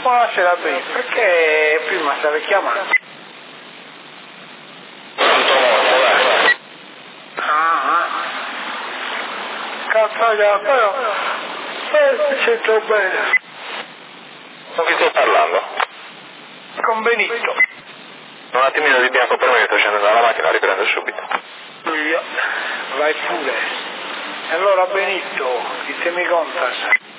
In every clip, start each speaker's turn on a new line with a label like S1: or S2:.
S1: Buonasera, perché prima stavi chiamando? Cazzaia, però mi sento bene.
S2: Con chi sto parlando?
S1: Con Benito.
S2: Un attimino di bianco per me che sto scendendo dalla macchina, riprendo subito.
S1: Io, vai pure. E allora Benito, chi te mi contas?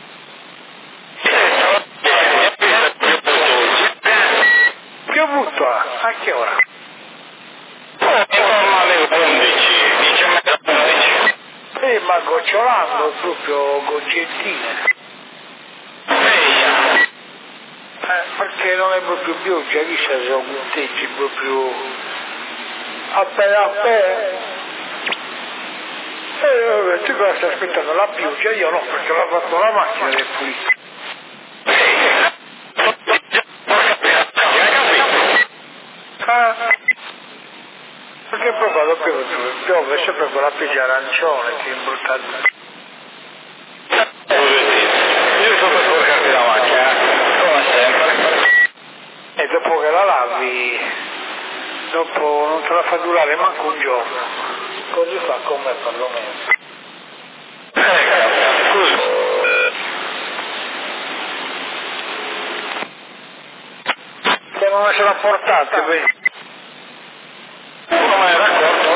S1: Che butto? A che ora?
S2: Intorno alle 11, 10:30, 11.
S1: Ma gocciolando, proprio goccettine. Perché non è proprio pioggia, chi sa se sono punteggi proprio appena. Tu cosa stai aspettando? La pioggia? Io no, perché l'ho fatto la macchina del pulito. Perché proprio dopo piove sempre con la pioggia arancione che è imbruttata.
S2: Io sto per sporcarmi la macchina, come sempre.
S1: E dopo che la lavi, dopo non te la fa durare manco un giorno. Così fa con me perlomeno.
S2: Scusa.
S1: Che non se l'ha portata, vedi?
S2: Non me ne racconto?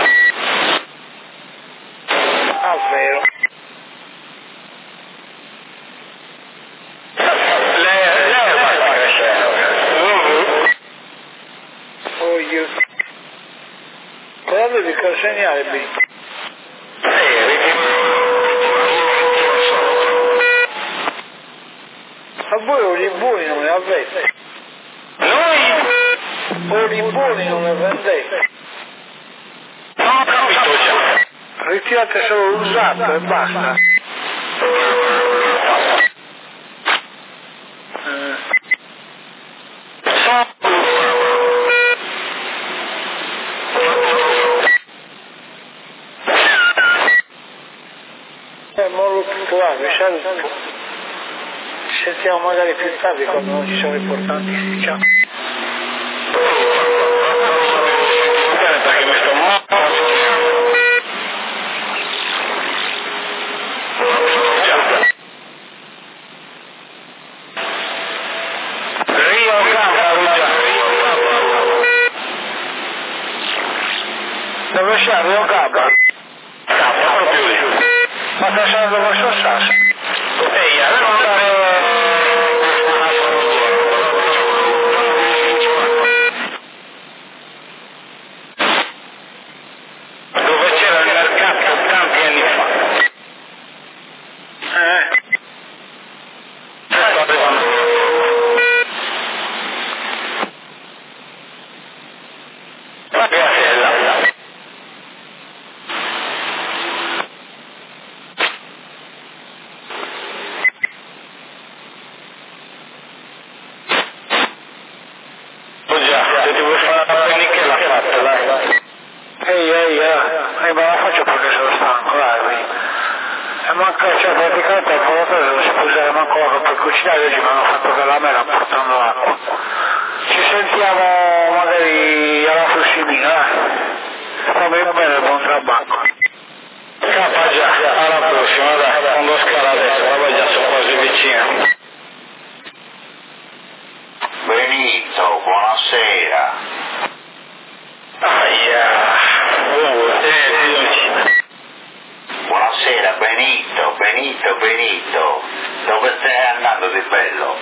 S1: Ah, vero.
S2: Lei sta crescendo.
S1: Oh, io. Però devi consegnare, Benito. Ma voi olivoni non ne avete?
S2: Noi?
S1: Olivoni non ne vendete?
S2: Non ho capito già.
S1: Ritirate solo l'usato e basta. Molto puntuale, saluto. Ci sentiamo magari più tardi quando non ci sono importanti. Ciao.
S2: Perché mi sto morto. Rio Gamba,
S1: Dove c'è Rio Gabba?
S2: proprio lì.
S1: Ma sta usando lo stesso sasso?
S2: Ehi, allora andare... Dove c'era il mercato tanti anni fa. La Piazzella. Oh già, se ti vuoi fare la pennica l'ha fatta, dai.
S1: Ma la faccio perché sono stanco, dai. E manca, cioè praticamente al volontari non si può usare manco l'acqua per cucinare, oggi mi hanno fatto che la mela portando l'acqua. Ci sentiamo magari alla prossima, fammi bene, buon traballo.
S2: Capa già, alla prossima, dai, quando scala adesso, ma poi già sono quasi vicino.
S3: Benito, buonasera.
S2: Aia,
S3: Buonasera Benito. Dove stai andando di bello?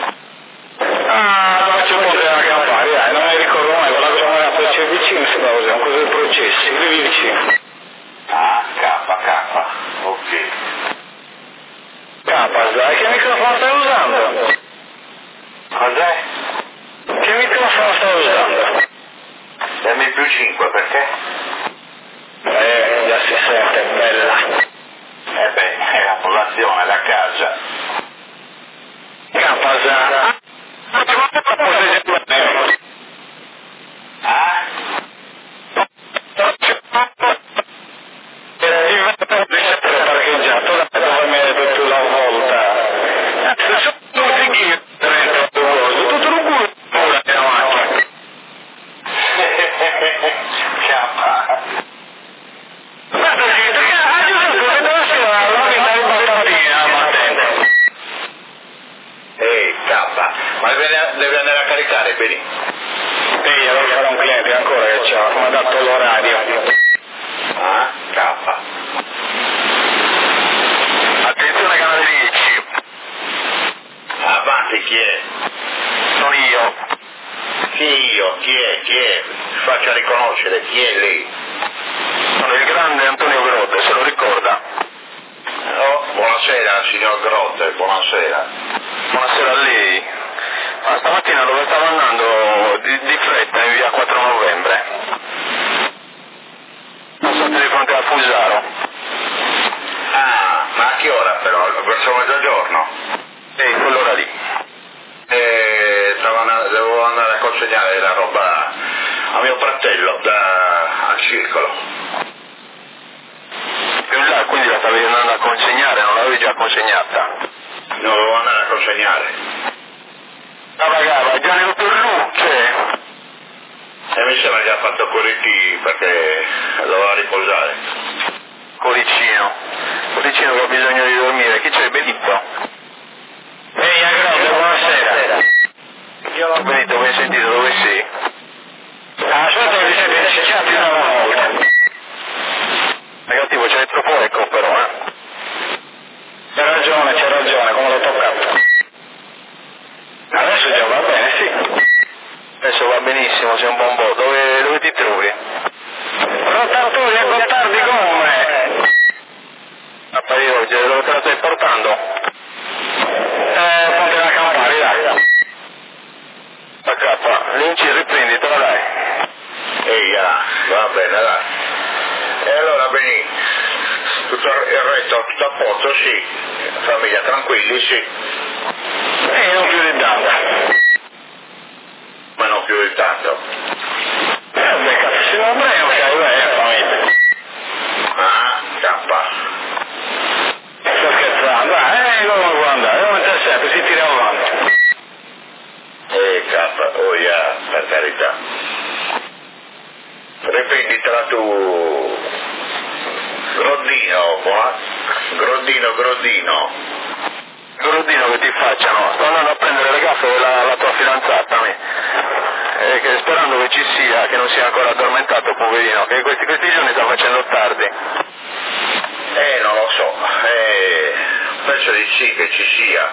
S2: faccio un po' della campagna, dai, non mi ricordo mai, quella cosa mi ha fatto vicino, si dava usare, cosa dei processi, vivi vicino.
S3: Ah, K, ok.
S2: Capa, dai, che microfono stai usando?
S3: Cos'è?
S2: Che microfono stai usando?
S3: MP5, perché?
S2: Già si sente, bella.
S3: È la popolazione da casa.
S2: Capa, Zara.
S3: Ah?
S2: Parcheggiato dove mi hai detto tu la volta. Se sono musichine,
S3: Ma devi andare a caricare, Beni.
S2: Sì, avevo ancora un cliente ancora che ci ha comandato l'orario.
S3: Ah, K.
S1: Attenzione canale 10.
S3: Avanti, chi è?
S1: Sono io.
S3: Chi è? Faccia riconoscere, chi è lei?
S1: Sono il grande Antonio Grotte, se lo ricorda?
S3: Oh, buonasera, signor Grotte, buonasera.
S1: Buonasera a lei. Ma stamattina dove stavo andando di fretta in via 4 novembre. Passate di fronte a Fusaro.
S3: Ah, ma a che ora però? Verso mezzogiorno?
S1: Quell'ora lì.
S3: Devo andare a consegnare la roba a mio fratello al circolo.
S1: Più in là, quindi la stavi andando a consegnare, non l'avevi già consegnata?
S3: No, devo andare a consegnare.
S1: Ma ragazzi, già nel Luce.
S3: E mi sembra che ha fatto corretti perché doveva riposare.
S1: Coricino che ha bisogno di dormire. Chi c'è? Benito?
S2: Ehi, Agrone, buonasera.
S1: Benito, mi hai sentito? Dove sei?
S2: Aspetta che vi siete insicciati una volta.
S1: Ragazzi, c'è troppo eco però,
S2: C'è ragione, come l'ho toccato. Adesso già va bene, sì.
S1: Adesso va benissimo, sei un buon po'. Dove ti trovi?
S2: Rotatori e Gottardi gomme.
S1: A Parigi oggi, dove te la stai portando?
S2: Ponte da Campari, dai.
S1: A K, Linci riprenditela dai.
S3: Ehi, va bene, dai. E allora, Beni, tutto il resto, tutto a posto, sì. Famiglia, tranquilli, sì.
S2: Non più di tanto.
S3: Ma non più di tanto.
S2: Beh, cazzo, se non breve, ok, famiglia.
S3: Ah, K.
S2: Sto scherzando, come può andare? Come c'è sempre, si tira avanti.
S3: K, oh yeah, per carità. Riprenditela tu. Groddino.
S1: Groddino che ti facciano? Sto andando a prendere le gaffe della tua fidanzata, sperando che ci sia, che non sia ancora addormentato, poverino, che questi giorni sta facendo tardi.
S3: Non lo so, penso di sì che ci sia,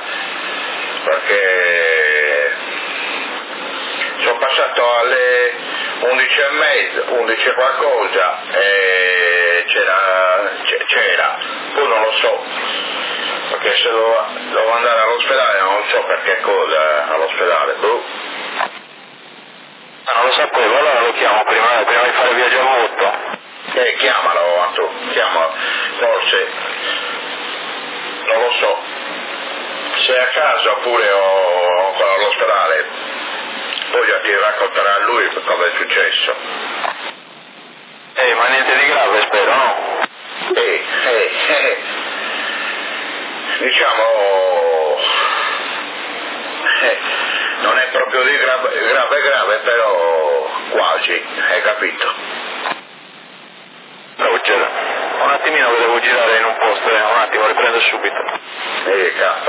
S3: perché sono passato alle 11:30, 11 e qualcosa, e c'era, poi non lo so, perché se devo andare all'ospedale non so per che cosa all'ospedale,
S1: Ma non lo sapevo, allora lo chiamo prima di fare il viaggio a voto.
S3: Chiamalo, chiamalo, forse, non lo so, se a casa oppure o ancora all'ospedale, poi già ti racconterà lui cosa è successo.
S1: Ma niente di grave, spero, no?
S3: Diciamo, non è proprio di grave, però quasi, hai capito?
S1: Roger, un attimino che devo girare in un posto, un attimo, riprendo subito.
S3: K.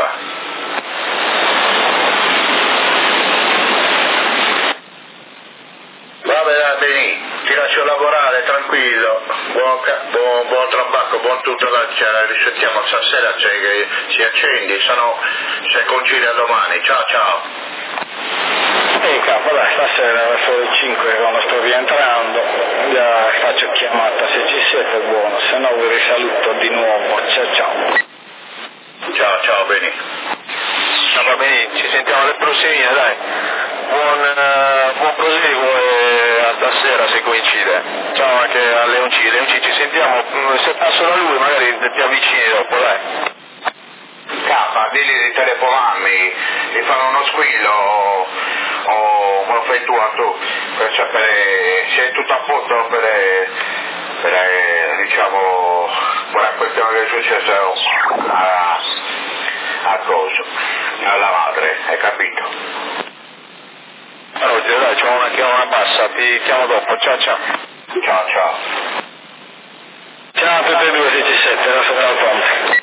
S3: Vabbè, dai, Beni, ti lascio lavorare, tranquillo, buon trabacco, buon tutto, ci risentiamo stasera, che si accendi, se concili domani, ciao.
S2: Capo, dai, stasera verso le 5 quando sto rientrando, già faccio chiamata, se ci siete buono, se no vi risaluto di nuovo, ciao.
S3: Ciao, Beni.
S1: Va bene, ci sentiamo alle prossime, dai. Buon proseguo e a stasera se coincide. Ciao anche a Leonci, ci sentiamo, se passo da lui magari ti avvicini dopo, dai.
S3: K, digli di telefonarmi, di fare uno squillo o me lo fai tu per sapere se è tutto a posto per diciamo quella questione che è successa a coso, alla madre, hai capito?
S1: Roger, dai, c'ho una chiamata bassa, ti chiamo dopo, ciao.
S3: Ciao.
S2: Ciao a tutti e due se ci siete, adesso me la ponte.